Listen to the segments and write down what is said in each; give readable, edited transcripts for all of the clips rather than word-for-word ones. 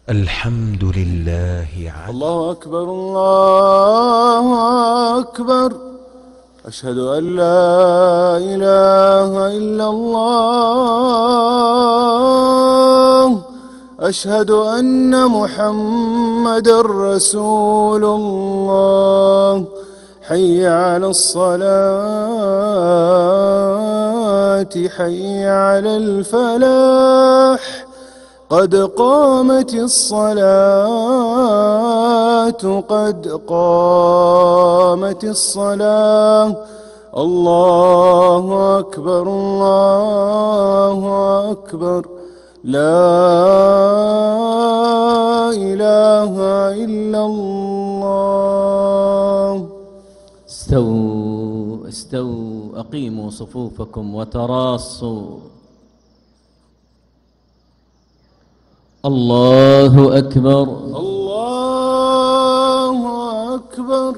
الحمد لله على الله أكبر الله أكبر. أشهد أن لا إله إلا الله. أشهد أن محمدًا رسول الله. حي على الصلاة حي على الفلاح. قد قامت الصلاة قد قامت الصلاة. الله أكبر الله أكبر. لا إله إلا الله. استووا استووا، أقيموا صفوفكم وتراصوا. الله أكبر الله أكبر.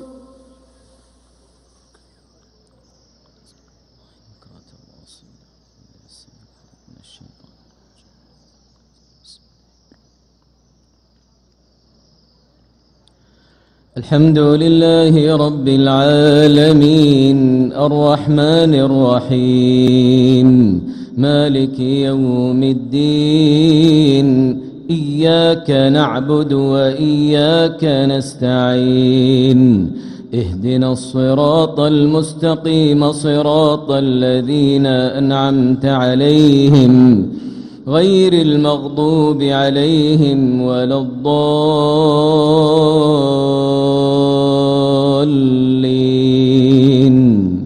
الحمد لله رب العالمين الرحمن الرحيم مالك يوم الدين. إياك نعبد وإياك نستعين. اهدنا الصراط المستقيم صراط الذين أنعمت عليهم غير المغضوب عليهم ولا الضالين.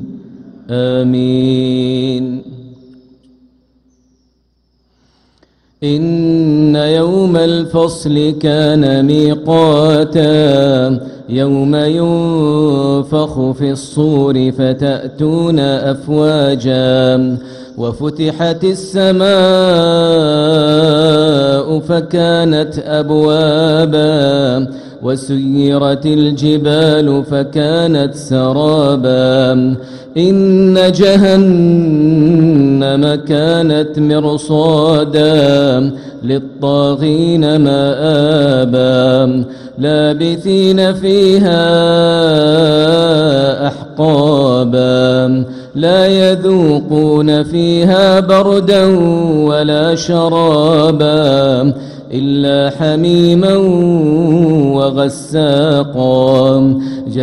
آمين. إن يوم الفصل كان ميقاتا. يوم ينفخ في الصور فتأتون أفواجا. وفتحت السماء فكانت أبوابا. وسيرت الجبال فكانت سرابا. إن جهنم كانت مرصادا للطاغين مآبا. لابثين فيها أحقابا. لا يذوقون فيها بردا ولا شرابا إلا حميما وغساقا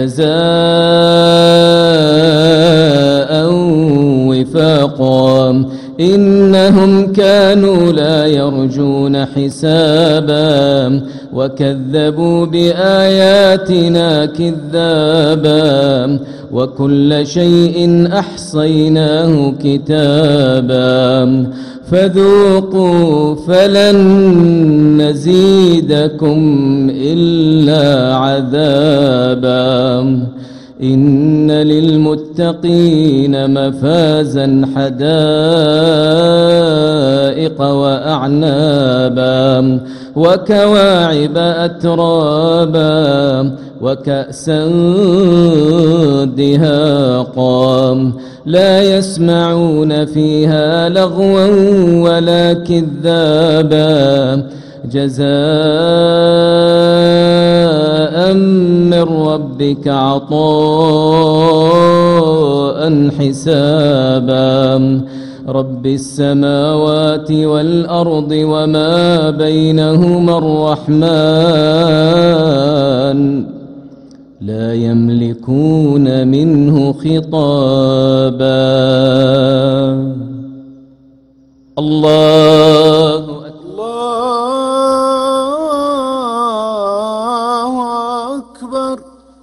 جزاء وفاقا. إنهم كانوا لا يرجون حسابا وكذبوا بآياتنا كذابا. وكل شيء أحصيناه كتابا. فذوقوا فلن نزيدكم إلا عذابا. إن للمتقين مفازا حدائق وأعنابا. وكواعب أترابا. وكأسا دهاقا. لا يسمعون فيها لغوا ولا كذابا. جزاء من ربك عطاء حسابا. رب السماوات والأرض وما بينهما الرحمن لا يملكون منه خطابا. الله أكبر.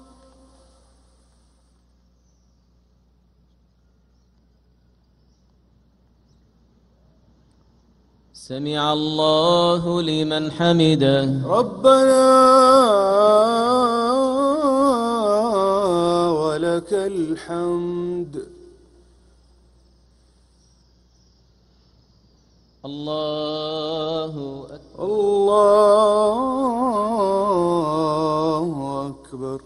سمع الله لمن حمده. ربنا ولك الحمد. الله أكبر. الله أكبر.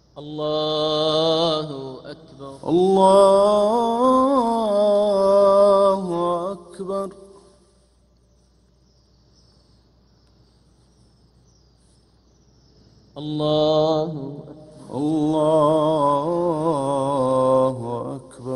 الله أكبر. الله الله الله أكبر.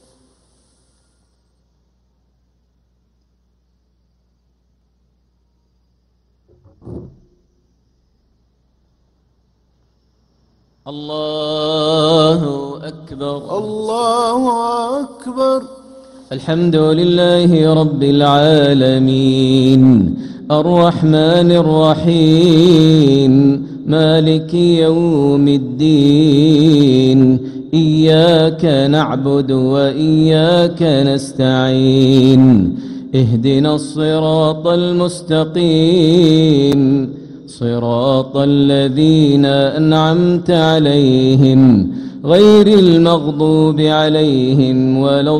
الله أكبر. الله أكبر. الحمد لله رب العالمين الرحمن الرحيم مالك يوم الدين إياك نعبد وإياك نستعين اهدنا الصراط المستقيم صراط الذين أنعمت عليهم غير المغضوب عليهم ولا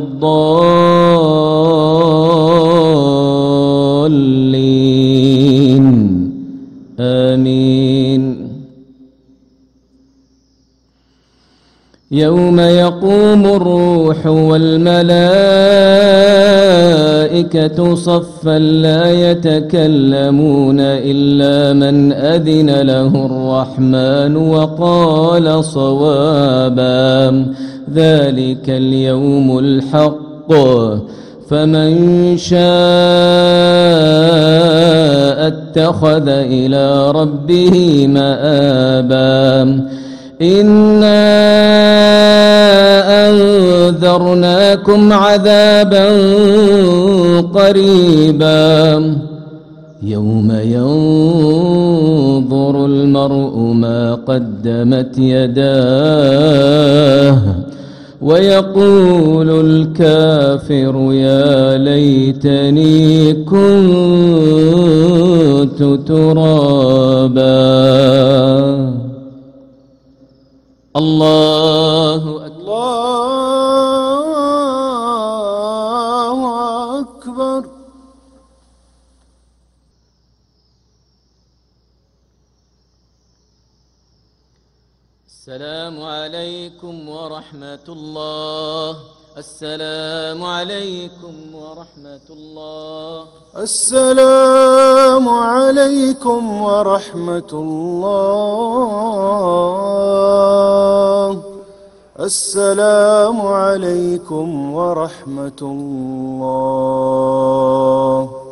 الضالين آمين. يوم يقوم الروح والملائكة صفا لا يتكلمون إلا من أذن له الرحمن وقال صوابا ذلك اليوم الحق فمن شاء اتخذ إلى ربه مآبا إنا أنذرناكم عذابا قريبا يوم ينظر المرء ما قدمت يداه ويقول الكافر يا ليتني كنت ترابا. الله أكبر. الله أكبر. السلام عليكم ورحمة الله. السلام عليكم ورحمة الله. السلام عليكم ورحمة الله. السلام عليكم ورحمة الله.